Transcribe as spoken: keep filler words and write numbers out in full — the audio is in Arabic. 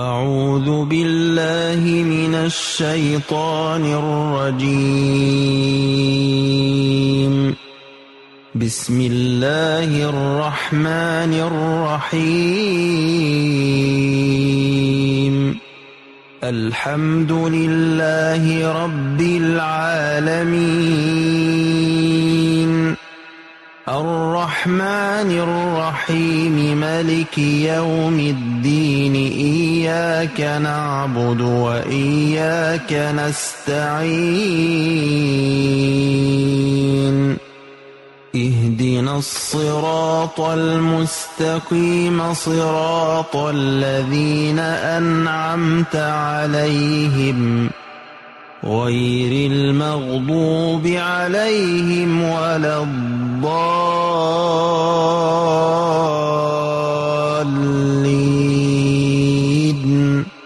أعوذ بالله من الشيطان الرجيم. بسم الله الرحمن الرحيم. الحمد لله رب العالمين، الرحمن الرحيم، مالك يوم الدين، إياك نعبد وإياك نستعين، اهدنا الصراط المستقيم، صراط الذين أنعمت عليهم غير المغضوب عليهم ولا الضالين.